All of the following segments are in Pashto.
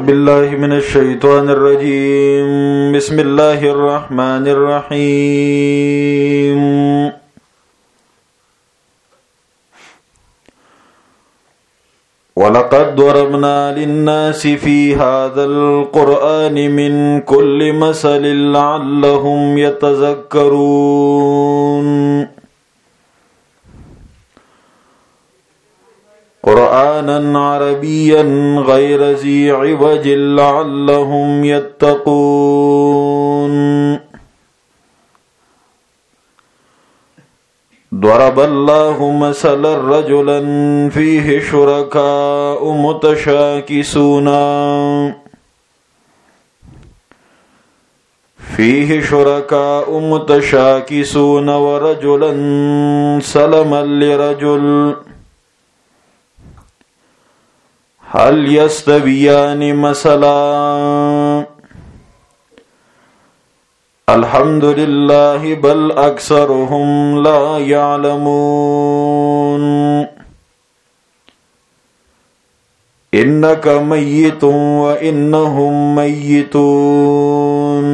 بالله من الشيطان الرجيم. بسم الله الرحمن الرحيم. ولقد ضربنا للناس في هذا القرآن من كل مثل لعلهم يتذكرون. قرآنا عربيا غير ذي عوج لعلهم يتقون. ضرب الله مثلا رجلا فيه شركاء متشاكسون ورجلا سلما لرجل هل يستويان مثلا الحمد لله بل أكثرهم لا يعلمون. إنك ميت وإنهم ميتون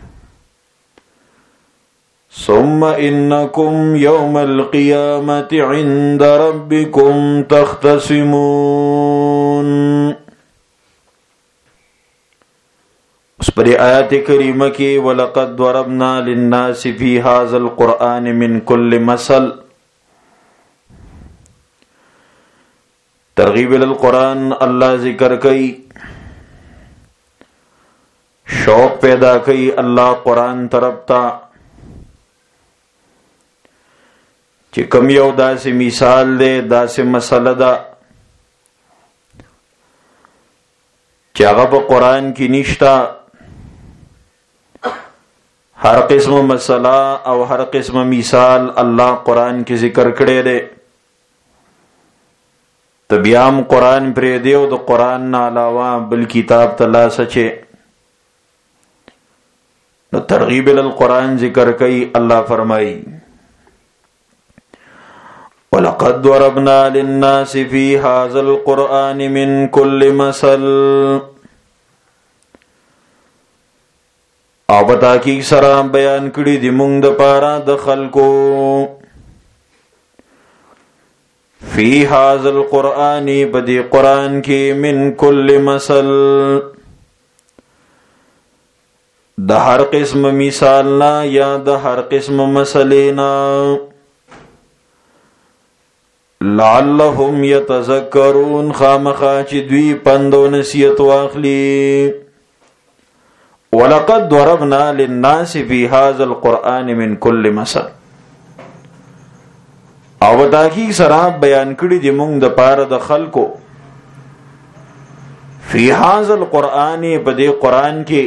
ثم إنكم يوم القيامة عند ربكم تختصمون. اس پر آیات کریمہ کی وَلَقَدْ ضَرَبْنَا لِلنَّاسِ فِي هَذَا الْقُرْآنِ مِنْ كُلِّ مَثَلٍ. ترغیب القرآن اللہ ذکر کئی، شوق پیدا کئی اللہ قرآن طرف تا چې کم یو داسې مثال دی، داسې مسله ده چې هغه په قرآن کې نشته. هر قسم مسله او هر قسم مثال الله قرآن کې ذکر کړی دی. ته بیا هم قرآن پرېږدې او د قرآن نه علاوه بل کتاب ته لاس اچې. نو ترغیب القرآن ذکر کوي. الله فرمایي وَلَقَدْ ضَرَبْنَا لِلنَّاسِ فِي هَذَا الْقُرْآنِ مِنْ كُلِّ مَثَلٍ. او بتاکی سره بیان کړي دي مونږ د پاره د خلکو فی هذا القرآن بدی قرآن کې من کل مثل د هر قسم مثال نا یا د هر قسم مسلې نا لعلهم یتذکرون خامخا چې دوی پند او نصیحت واخلي. وَلَقَدْ ضَرَبْنَا لِلنَّاسِ فِي هَذَا الْقُرْآنِ مِنْ كُلِّ مَثَلٍ. او تاکي سره بیان کړي دي موږ د پاره د خلکو فی هذا القرآن په دې قرآن کې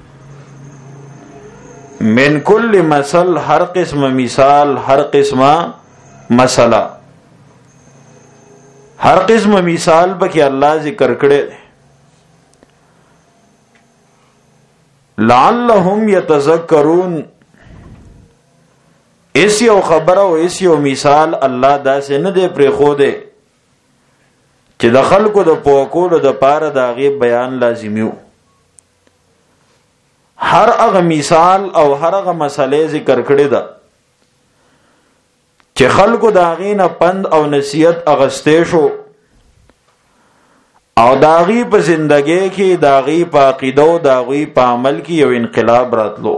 من کل مثل هر قسم مثال، هر قسمه مسله، هر قسم مثال پکې الله ذکر کړي دي لعلهم يتذكرون. اس یو خبره او اس یو مثال الله داسې نه دی پرې خو دی چې د خلکو د پوکولو د پاره د هغې بیان لازمي وو. هر هغه مثال او هر هغه مسئله ذکر کړې ده چې خلکو د هغې نه پند او نصیحت اغستی شو او د هغې په زندګۍ کې د هغې په عقیده او د هغې په عمل کې یو انقلاب راتلو.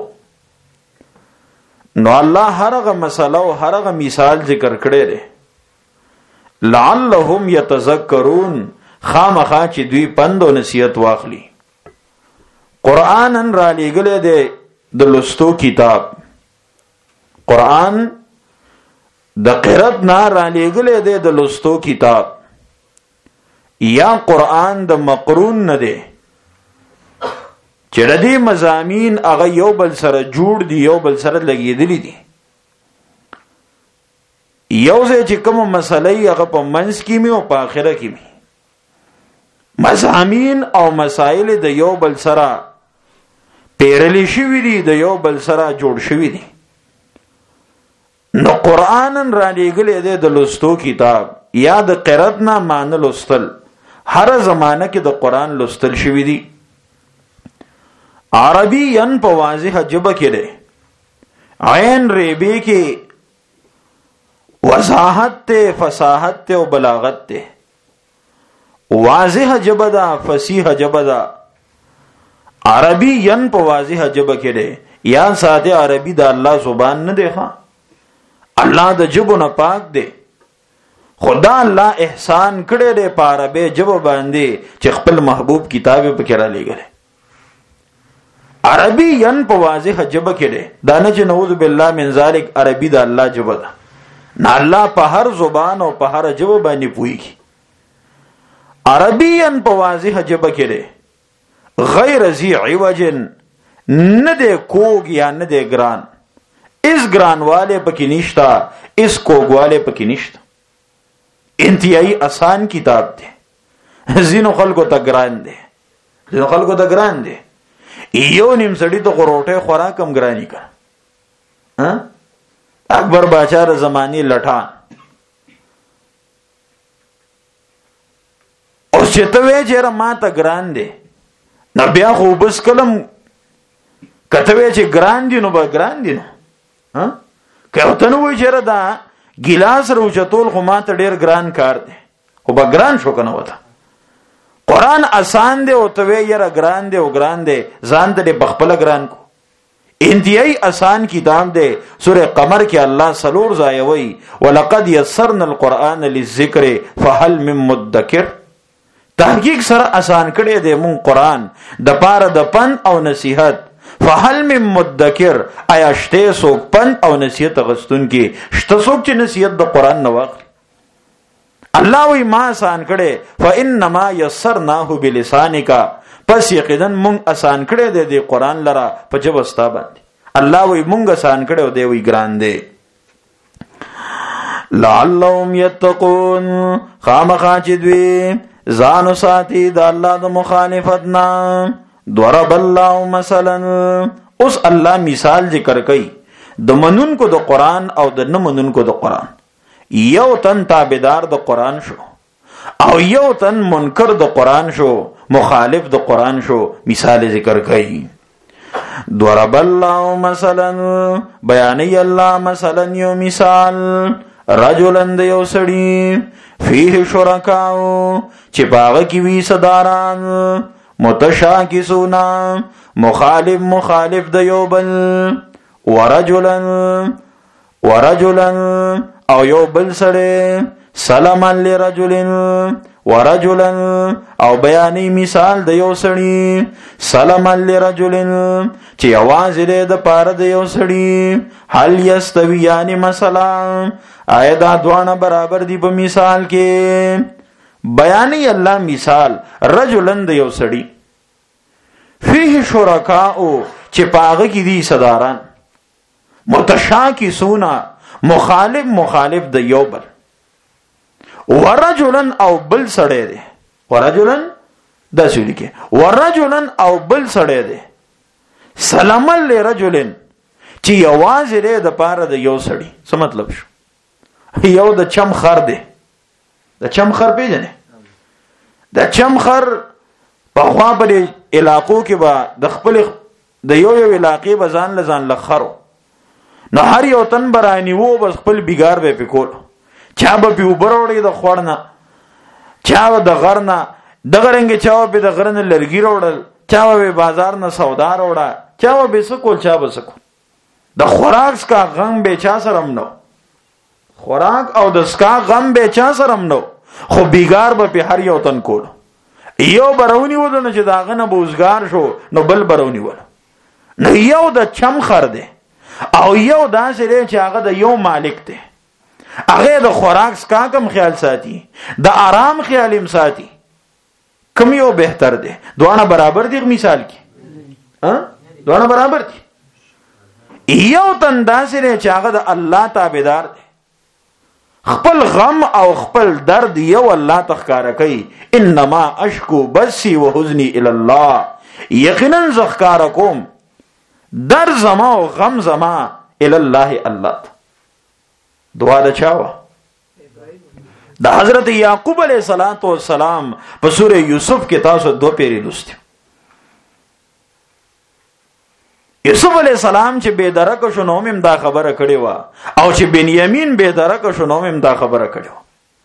نو الله هر هغه مسله او هر هغه مثال ذکر کړی دی لعلهم یتذکرون خامخا چې دوی پند او نصیحت واخلي. قرآن را لېږلی دی د لوستو کتاب. قرآن د قرت نه را لېږلی دی د لوستو کتاب. یا قرآن د مقرون نه دی چې د دې مضامین هغه یو بل سره جوړ دي، یو بل سره لګېدلي دي. یو ځای چې کومه مسله یې هغه په منځ کې وي او په آخره کې وي. مضامین او مسایل د یو بل سره پیرلی شوي دي، د یو بل سره جوړ شوي دي. نو قرآن را لېږلی دی د لوستو کتاب، یا د قرت نه معنی لوستل هر زمانه کې د قران لوستل شوی دی. عربیان په واضح ژبه کې دی، عین ریبی کې وضاحت ته، فصاحت ته او بلاغت ته. واضح ژبه ده، فصیح ژبه ده. عربیان په واضح ژبه کې دی. یا ساده عربی د الله زبان نه دی ښا، الله د ژبو نه پاک دی. خدا الله احسان کړی دی په عربی ژبه باندې چې خپل محبوب کتاب په کې را لېږلی. عربیان په واضح ژبه کې دی. دا نه چې نعوذ بالله من ذلک عربی د الله ژبه ده، نه، الله په هر زبان او په هر ژبه باندې پوهیږي. عربیان په واضح ژبه کې دی، غیر ذی عوج، نه دی کوږ یا نه دی ګران. اس ګران والے پکې نشتا، اس کوږ والے پکې نشتا. انتهایی آسان کتاب دی. ځینو خلکو ته ګران دی، ځینو خلکو ته ګران دی. یو نیم سړی ته روټه خوراک هم ګرانی کړه. اکبر باچا زمانی لټان او چې ته وې چې ما ته ګران دی، نو بیا خو بس کلم کته وې چې ګران دی نو به ګران دی. نو که ته نو وې چې دا ګلاس روچتول خو ما ته ډیر ګران کار دی، خو به ګران شو کنه وته. قرآن آسان دی او ته وې یاره ګران دی او ګران دی، ځان ته بخپله ګران کو. انتهایی آسان کتاب دی. سورہ قمر کې الله سلور ځای وایي ولقد یسرنا القرآن للذکر فهل من مدکر. تحقیق سره آسان کړی دی مون قرآن د پاره د پند او نصیحت. فهل من مدکر، آیا شته څوک پند او نصیحت غستون کې؟ شته څوک چې نصیحت د قرآن نه واخلي؟ الله وی ما آسان کړي. فانما یسرناه بلسانک، پس یقینا مونږ آسان کړي دی د قرآن لرا په ژبه ستا باندې. الله وی مونږ آسان کړي او دی وی ګران دی. لعلهم یتقون، خامخا چې دوی ځان ساتي د الله د مخالفت نه. ضرب الله مثلا، اوس الله مثال ذکر کوي د منونکو د قرآن او د نه منونکو د قرآن. یو تن تابعدار د قرآن شو او یو تن منکر د قرآن شو، مخالف د قرآن شو. مثال ذکر کوي. ضرب الله مثلا، بیانی الله مثلا یو مثال، رجلن د یو سړي، فيه شرکاو چې پاغه کې وی صداران، متشاکسونا مخالف د یو بل، ورجلن او یو بل سړی، سلما لرجلن ورجلن او بیانی مثال د یو سړی، سلما لرجلن چې یوازې دی د پاره د یو سړي. هل یستویان مثلا، آیا دا دواړه برابر دي په مثال کې؟ بیانی الله مثال رجلن د یو سړي، فيه شرکاء چې پاغه کې دي صداران، متشاکسونا مخالف د یو بل، ورجلن او بل سړی دی. ورجلن دا سړي کې ورجلن او بل سړی دی، سلام لرجلن چې یوازې دی د پاره د یو سړي. څه مطلب شو؟ یو د چم خر دی. د چم خر پیژنې؟ د چم خر په خوا په علاقو کې به د خپل د یو علاقې به ځان لخرو، نو هر یو تن برانی وو بس خپل بیګار به پکول. چا به په وبروړي د خوړنه، چا د غرنه، د غرنګ چا به د غرنه لرګي وروړل، چا به بازار نه سودا وروړه، چا به سکول، چا به سکول. د خوراک کا غم به چا سرم نو، خوراک او د سکا غم به چا سرم نو، خو بیګار به په هر یو تن کول. یو برونی ودونه چې داغه نه بوزګار شو، نو بل برونی ول. نو یو د چم خر دی او یو داسې دی چې هغه د یو مالک دی. هغه د خوراک سکا کم خیال ساتي، د آرام خیال هم ساتي. کم یو بهتر دی؟ دوانه برابر دی مثال کې؟ دوانه برابر دی. یو تن داسې دی چې هغه د الله تابعدار دی، خپل غم او خپل درد یو الله تخکار کوي. انما اشکو بسی و حزنی الی الله، یقینا زخکار کوم در زما او غم زما الی الله. الله دعا د چاوه؟ د حضرت یعقوب علیہ السلام په سوره یوسف کې تاسو 2 پیری لوستي. یوسف علیہ السلام چې بے درک شو نو هم دا خبره کړې و، او چې بنیامین بے درک شو نو هم دا خبره کړې و.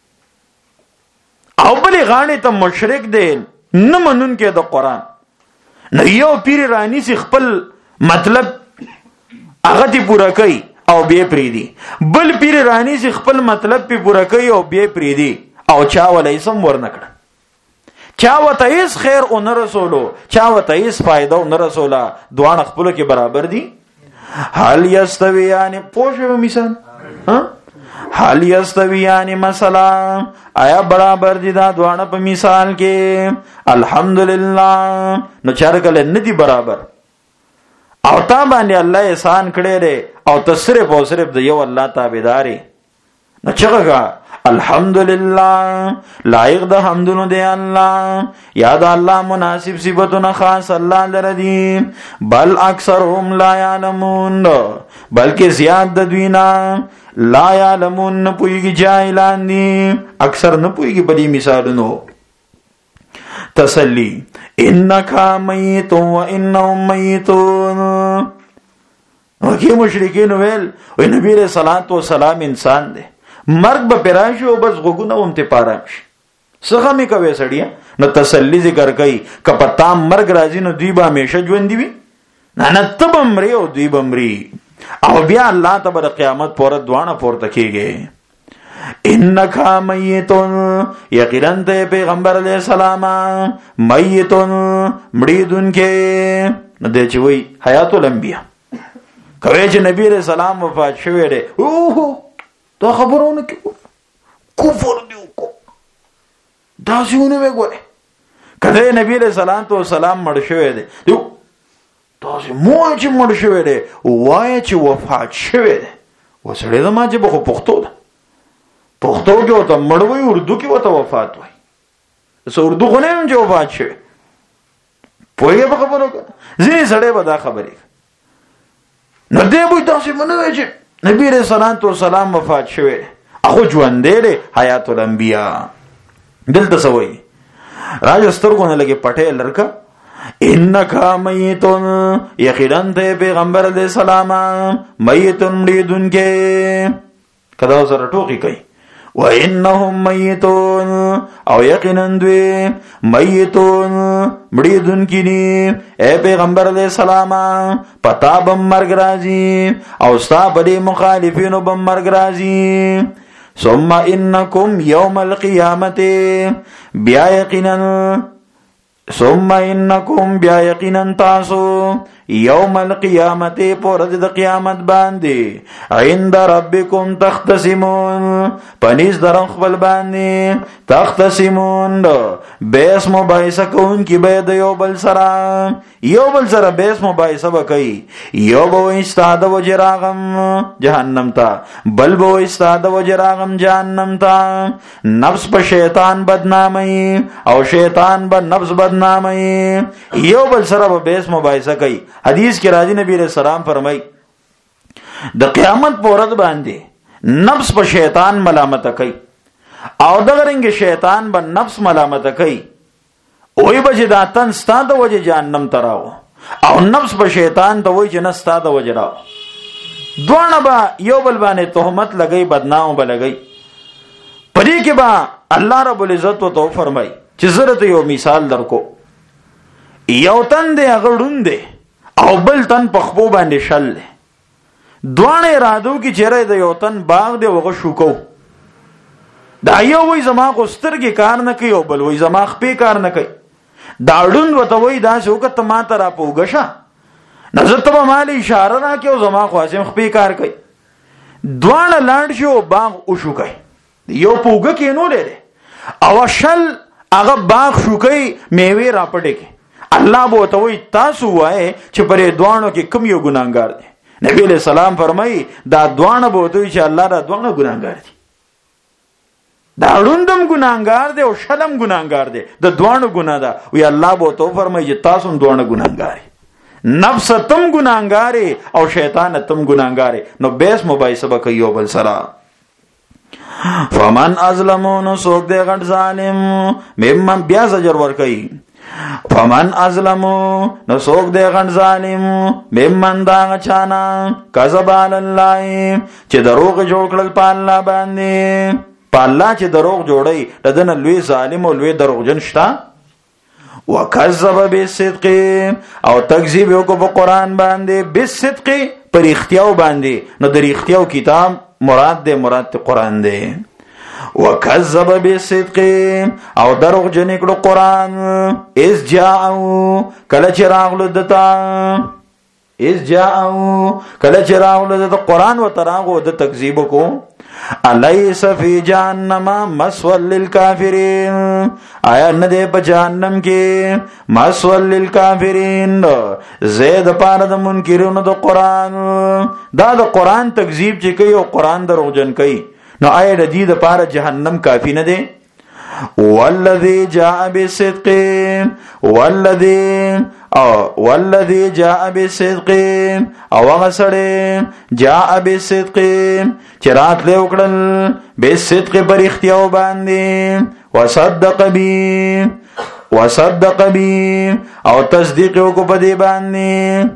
او بلې غاڼې ته مشرک دی نه منون کې د قرآن، نو یو پیر رانی سي خپل مطلب هغه تی پورا کوي او بیا پریدي، بل پیر رانی سي خپل مطلب په پورا کوي او بیا پریدي، او چا ولې سم ورنکړه، چا وته هیڅ خیر او نه رسولو، چا وته هیڅ فائدہ او نه رسولا، دوه خپل کې برابر دي. حال یستویان پوښو مثال حال یستویان مثلا آیا برابر دي دا دوه په مثال کې؟ الحمدلله نو چارکل نه دي برابر. او تا باندې الله احسان کړی دی او تصرف او صرف د یو الله تابعداري، نو چغه الحمدلله لایق د حمدونو دی الله، یاد الله مناسب صفاتونه خاص الله لردي. بل اکثرهم لا يعلمون بلکې زیاد د دوینا لا يعلمون نه پويږي، جاهلان دي، اکثر نه پويږي. بلی مثالونو تسلی انک میت و انهم میتون. وکي مشرکین ویل وی نبی علیہ الصلوۃ والسلام انسان دی، مرگ به پراشي او بس غوګونه هم ته پارام شي، څنګه می کوي سړیا؟ نو تسلی ذکر کوي کپتا مرگ راځي نو دوی به همیشه ژوند دي، نه تبم مری او دوی بمري، او بیا الله تبارک قیامت پورې دوانه پورته کیږي. انک میتون یقینا ته پیغمبر علیہ السلام میتون مړیدون کې، نو د چوي حیات الانبیاء کوي چې نبی علیہ السلام وفات شوی دی. اوه دا خبرونه کې کفر دی کو دا څونه وګوره، کله نبی علیہ السلام مړ شوی دی تاسو مو چې مړ شوی دی وای چې وفات شوی دی، وسړی دا ما چې په پښتو ده، پښتو کې وته مړ وای، اردو کې وته وفات وای، زه اردو خو نه یم چې وفات شوی پوهیږي په خبرو کې ځینې سړی به دا خبرې نو دی به تاسو منو چې نبی رسول الله وفات شوی، هغه ژوند دی حیات الانبیاء. دلته سوي راجسترګونه لګي پټه لړکا انک میتون یقینا ته پیغمبر علیہ السلام میتون مړیدون کې، کدا سره ټوکی کوي و انهم میتون او یقینا دوی میتون مړیدون کې دي. اے پیغمبر علیہ السلام پتا بم مرګ راځي او ستا په مخالفینو بم مرګ راځي. ثم انکم یوم القیامت بیا یقینا تاسو یوم القیامت پورد د قیامت باندې عند ربکم تختصمون پنیز در خپل باندې تختصمون بیس مباحثه کون کی بيد یو بل سره بیس مباحثه وکي، یو به استاد وجراغم جهنم تا، بل به استاد وجراغم جهنم تا. نفس په شیطان بدنامي او شیطان به نفس بدنامي، یو بل سره به بیس مباحثه کوي. حدیث کې راځي نبی رسول الله فرمای د قیامت په ورځ باندې نفس په شیطان ملامت کوي او دغه رنګ شیطان به نفس ملامت کوي، وای به دا تن ستاده وجه جهنم تراو، او نفس په شیطان ته وای چې نه ستاده وجه راو. دوه به یو بل باندې تهمت لګي، بدنام به لګي. پدې کې به الله رب العزت تو فرمای چې زره ته یو مثال درکو، یو تن دې هغه ډوند او بل تن په خپو باندې شل دی، دوانه ارادو کی چیرې د یو تن باغ دی وغه شوکو، دا یو وای زما غسترګي کار نه کوي او بل وای زما خپې کار نه کوي. دا ډوند وته وای دا شوکت ما ته را پوګشه نظر ته مالي اشاره را کوي او زما خواسم خپې کار کوي. دوانه لاند شو باغ او شوکای، یو پوګه کې نو لري او شل هغه باغ شوکای میوه را پټه کې. الله بو ته وای تاسو وای چې پرې دوانو کې کم یو ګناګار دي. نبی علیہ السلام فرمای دا دوانه بو ته چې الله را دوانه ګناګار دي، دا ړوندم ګناګار دي او شلم ګناګار دي، د دوانو ګنا ده. وی الله بو ته فرمای چې تاسو دوانه ګناګار، نفس تم ګناګار او شیطان تم ګناګار، نو بیس مبایسه به کوي بل سره. فمن ازلمون سوک دے غټ ظالم ممن بیا زجر ور کوي فمن ازلمو نو سوک دے غټ ظالم ممن دا چانا کذب علی الله چې دروغ جوړ کړل په الله باندې په الله چې دروغ جوړي ددن لوی ظالم او لوی دروغجن شتا وکذب بالصدق او تکذیب وکړو په قران باندې بالصدق پر اختیاو باندې نو در اختیاو کتاب مراد قران دی وکذب بالصدق او دروغ جن کړو قران اس جاءو کله چې راغلو دتا قران و تراغو د تکذیب کو الیس فی جهنم مسول للکافرین آیا نه دی په جهنم کې مسول للکافرین زید پاره د منکرونو د قران دا د قران تکذیب چې کوي او قران دروغجن کوي نو آیا د دې د پاره جهنم کافی نه دی والذی جاء بالصدق والذی جاء بالصدق او هغه سره جاء بالصدق چرات له وکړل بالصدق پر اختیاو باندې وصدق بی او تصدیق وکړو په دې باندې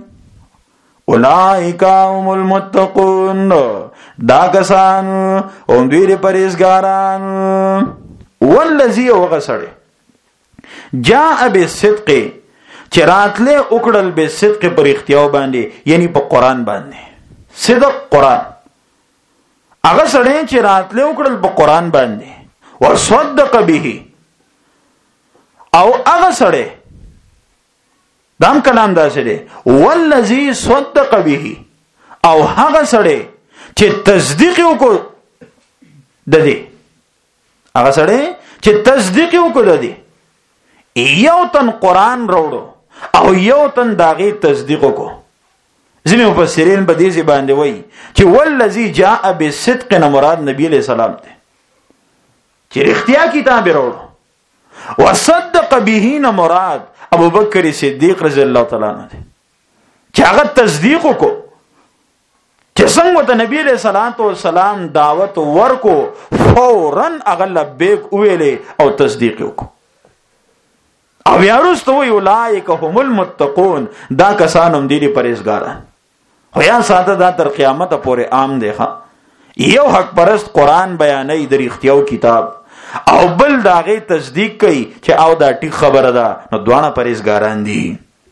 اولئک هم المتقون دا کسان هم دوی پرهیزګاران والذی وغسړي جاء بالصدق چراتله وکړل بالصدق پر اختیاو باندې یعنی په قران باندې صدق قران هغه سړی چې راتله وکړل په قران باندې وصدق به او هغه سړی دام کلام داسې دی والذی صدق به او هغه سړی چې تصدیق وکړ د دې هغه سړی چې تصدیق وکړ د دې یو تن قران وروړو او یو تن داغي تصدیق وکړو ځینې مفسرین په دې باندې وایي چې والذی جاء بالصدق نه مراد نبی علیہ السلام دی چې اختیار کتاب وروړو وصدق به نه مراد ابو بکر صدیق رضی الله تعالی عنہ دی چې هغه تصدیق وکړو چې څنګه ته نبی علیہ السلام دعوت ورکو فورن هغه لبیک ویلې او تصدیق وکړو او یارستو وی اولائک هم المتقون دا کسان هم دي پرهیزګاران خو یا ساده دا تر قیامت پورې عام دی یو حق پرست قران بیانې د اختیاو کتاب او بل داغه تصدیق کوي چې او دا ټیک خبره ده نو دوانه پرهیزګاران دي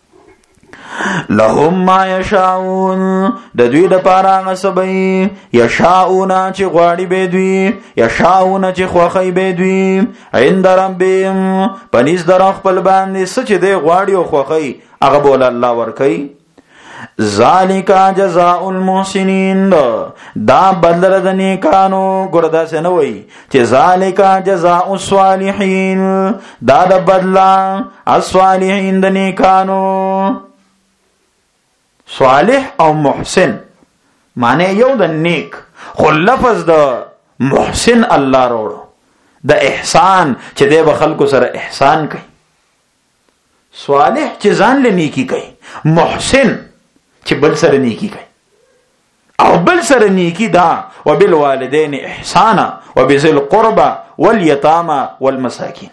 لهم ما یشاؤون د دوی د پاره غسبې یشاؤون چې غواړي به دوی یشاؤون چې خوخی به دوی عند ربهم پنځ در خپل باندې سچ دی غواړي او خوخی هغه بول الله ور کوي ذالک جزاء المحسنین دا بدل د نیکانو ګوردا سنوي چې ذالک جزاء الصالحین دا د بدلا الصالحین د نیکانو صالح او محسن معنی یو د نیک خو لفظ د محسن الله وروړو د احسان چې د خلکو سره احسان کوي صالح چې ځان له نیکی کوي محسن چې بل سره نیکی کوي او بل سره نیکی دا وبالوالدین احسانا وبذل القربى واليتامى والمساکین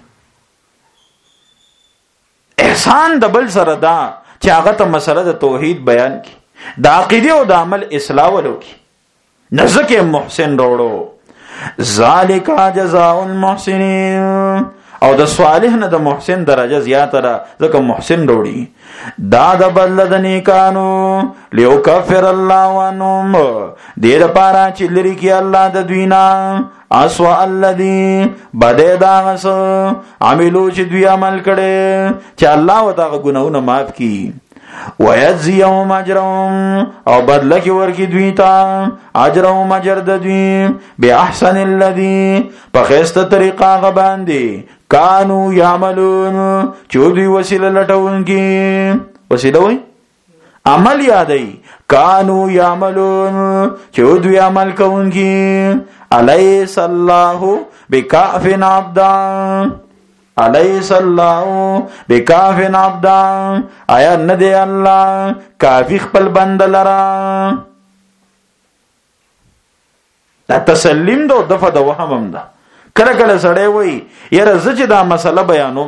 احسان د بل سره دا چې هغه ته مسله د توحید بیان کی د عقیده او د عمل اصلاح ولوکي نزدکه محسن وروړو ذالک جزاء المحسنین او د صالح نه د محسن درجه زیاته ده ځکه محسن وروړي دا د بدل د نیکانو لیوکفر الله عنهم دې لپاره چې لري کې الله د دوینا اسوا الذی بده دا غس عملو چې دوی عمل کړي چې الله وتعالى ګناونه معاف کړي ويجزيهم اجرهم او بدل کې ورکی دوی ته اجرهم اجر د دوی باحسن الذی په خسته طریقه غباندي کانو یعملون چې دوی وسیله لټونکي وسیله وای عمل یادای کانو یعملون چې دوی عمل کوونکي الیس الله بکافن عبدا الیس الله بکافن عبدا آیا ندی الله کافی خپل بنده لرا دا تسلیم دو دفع د وهم ده. کله کله سړی وای یاره زه چې دا مسله بیانوم،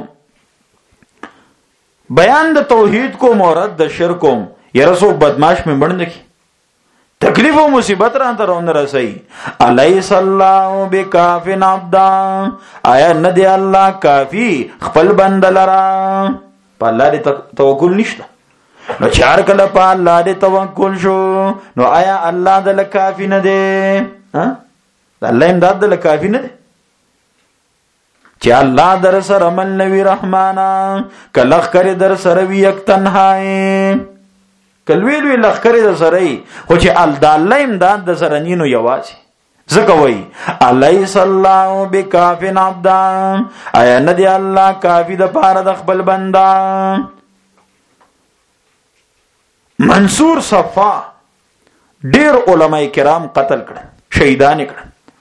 بیان د توحید کو مورد د شرک کوم، یاره څوک بدمعاش مې مړ نه کی، تکلیف و مصیبت را ته رونه رسي. الیس الله بکاف عبدا، آیا نه دی الله کافی خپل بنده لرا؟ په الله دې توکل نشته. نو چار کله په الله دې توکل شو، نو آیا الله دل کافی نه دی؟ د الله امداد دل کافی نه دی؟ چې الله در سره من نوی رحمانا، کلخ کری در سره وی یک تنهایی، کلویلوی لخ کری در سره ای، خو چې الله امداد در سره نینو یوازی. ځکه وای الیس الله بکاف عبدا، آیا نه دی الله کافی د پاره د خپل بندا؟ منصور صفا ډیر علماء کرام قتل کړ، شهیدان کړ.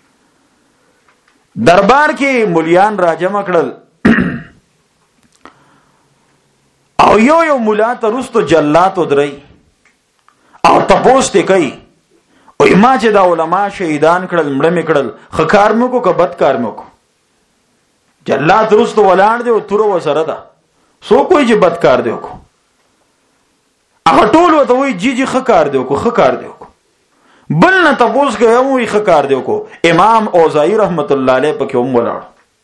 دربار کې مولیان راجمع کړل او یو مولا ته رستو جلات ودري او تپوس ته کوي، او ما چې دا علما شهیدان کړل مړه مې کړل، خکار مې کو که بد کار مې کو؟ جلات رستو ولاړ دی او تور وسره ده، سو کوئی چې بد کار دی کو؟ هغه ټول وته وای جی خکار دی کو، خکار دی کو. بل نه تپوس کوي وای خکار دی کو. امام اوزائی رحمت الله علیه پکې هم ولاړ.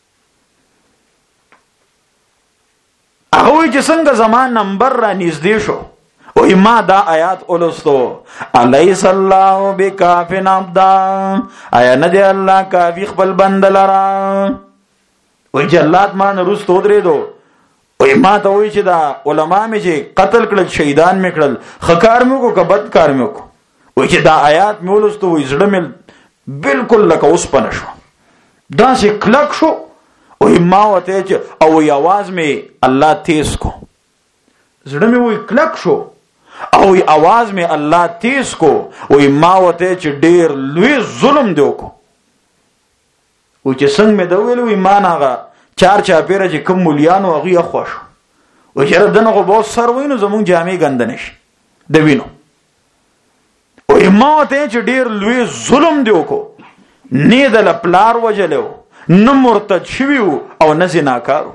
هغه چې څنګه زمان نمبر را نږدې شو، او ما دا آیات اولستو، الیس الله بکاف عبدا، آیا نه دی الله کافی خپل بنده لرا؟ وای جلات ما نه رستو درې دو، وای ما ته وای چې دا علما مې چې قتل کړل، شهیدان مې کړل، خکار مې کو که بد کار مې کو؟ وای چې دا آیات مې ولستو، وای زړه مې بالکل لکه اوس پنه شو، داسې کلک شو. وای ما وته چې او आवाज مې الله تیز کو، زړه مې وای کلک شو او आवाज مې الله تیز کو. وای ما وته چې ډیر لوی ظلم دی کو. وای چې څنګه مې دا ویل، وای ما ناغه چار پیره چې کوم مولیانو هغه خوښ، وای چې دغه به سر وینو زمون جامې ګندنش د وینو. وای ما وته چې ډیر لوی ظلم دی کو، نه د پلار وجلو، نه مرتد شویو او نه زناکارو.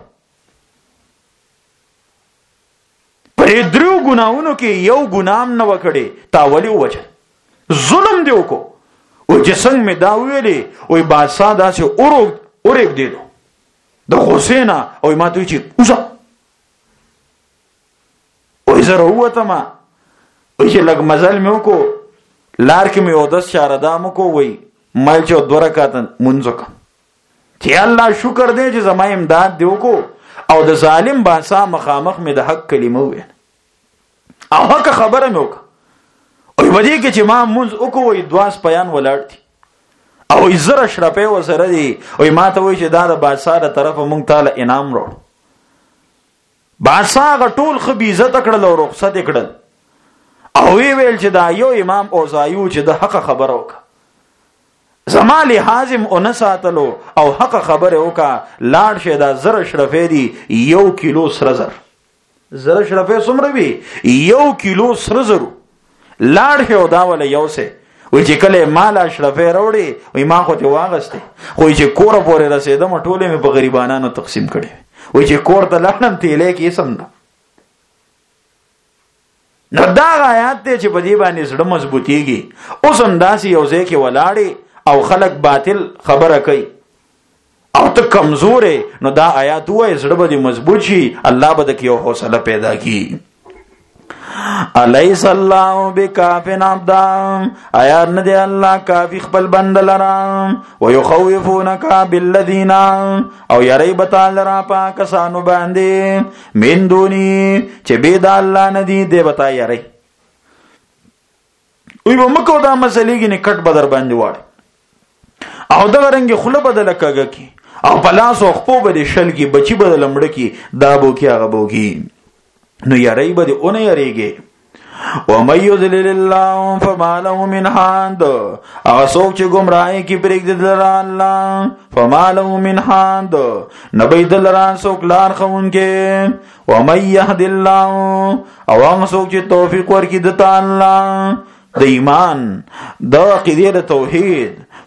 پرې درو ګناونو کې یو ګنام نه وکړي، تاولی وجه ظلم دی کو. او جسنګ می دا ویلي، وای بادشاہ داسې اورګ دیدو د حسین، او ما ته چې اوسه، وای زه راوته ما، وای چې لګ مزل مې وکړو، لار کې مې اودس شاردا مې کو، وای مال چې 2 رکعات مونږ وکړ چې الله شکر دې چې زما امداد دیو کو، او د ظالم بادشاہ مخامخ مې د حق کلمه وې او حق خبره مې وکړه. او ودی کې چې ما مونږ وکړو، وای دواس پیان ولاړ دي او زره شرپې وسره دي. او ما ته وای چې دا د بادشاہ تر طرفه مونږ تعالی انعام وروړ. بادشاہ غټول خو بي عزت کړل او رخصت کړل، او ویل چې دا یو امام اوزایو چې د حق خبره وکړه، زمالی حازم او نساتلو او حق خبره وکا، لاړ شه دا زر شرفې دي 1 کیلو سره زر شرفې څومره وي؟ 1 کیلو سره زرو. لاړ شه دا ول یو سه، وای چې کله مال شرفې راوړي، وای ما خو ته واغسته، خو چې کور پورې رسیدم ټوله مې په غریبانو تقسیم کړي. وای چې کور ته لاړم تیلې کې سم نه. نو دا آیات ته چې په دې باندې زړه مضبوطیږي. اوس هم داسې یو ځای کې ولاړې او خلق باطل خبره کوي او ته کمزورې، نو دا آیات وای زړه به مضبوط شي، الله به د یو حوصله پیدا کی. الیس الله بکاف عبدا، آیا نه دی الله کافی خپل بنده لرا؟ ويخوفونک بالذین، او یری بتال لرا پاکسانو باندې، من دونی چې بيد الله نه دی دی بتا یری. وی مکو دا مسلې کې نکټ بدر باندې واړ او دا رنګ خله بدل کاږي کی، او پلاس او خپو به شل کی، بچی بدل مړ کی، دا بو کی هغه بو کی. نو یری به اونې یریږي. ومن یضلل الله فما له من هاد، هغه څوک چې گمراهی کی پرېږدي دلته الله، فما له من هاد، نبی دلته څوک لار خوونکې. ومن یهد الله، او هغه څوک چې توفیق ورکړي دته الله د ایمان د عقیدې د توحید،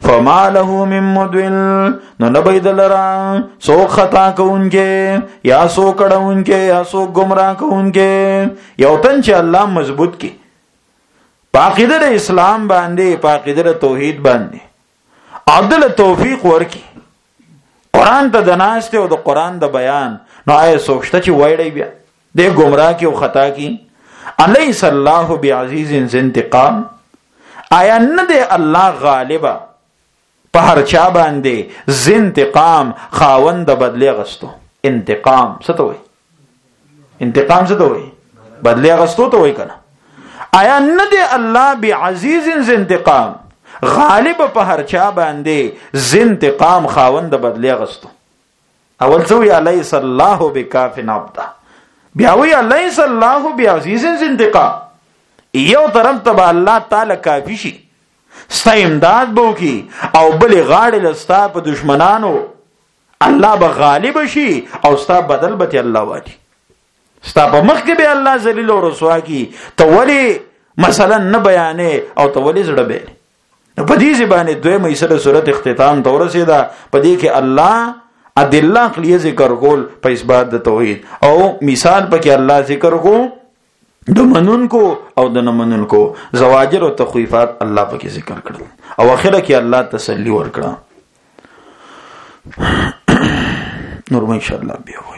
فما له من مدل نو نبید لرا سو خطا کونکے یا سو کڑونکے یا سو گمراہ کونکے یو تن چې الله مضبوط کی پاقیدر اسلام باندې پاقیدر توحید باندې عدل توفیق ورکی قرآن ته دناسته او د قرآن د بیان نو آیا سوچته چې وایړی بیا د گمراه کی او خطا کی الیس الله بعزیز ذی انتقام آیا نه دی الله غالبا په هر چا باندې ذی انتقام خاوند بدلی غستو انتقام څه ته وای انتقام څه ته وای بدلی غستو ته وای کنه آیا نه دی الله بعزیز ذی انتقام غالب په هر چا باندې ذی انتقام خاوند بدلی غستو اول څه وی الیس الله بکاف عبدا بیا وی الیس الله بعزیز ذی انتقام یو طرف ته الله تعالی کافی شي ستا امداد بو کی او بل غاړه لستا په دشمنانو الله به غالب شي او ستا بدل به الله والی ستا په مخ کې به الله ذلیل او رسوا کی ته ولی مثلا نه بیانې او ته ولی زړه به په دې ځبانه دویمه ایسره صورت اختتام ته ورسېدا په دې کې الله ادله عقلیه ذکر کول په اثبات د توحید او مثال پکې الله ذکر کو د منونکو او د نه منونکو زواجر او تخویفات الله پکې ذکر کړل او اخره کې الله تسلی ورکړه نور ان شاء الله بیا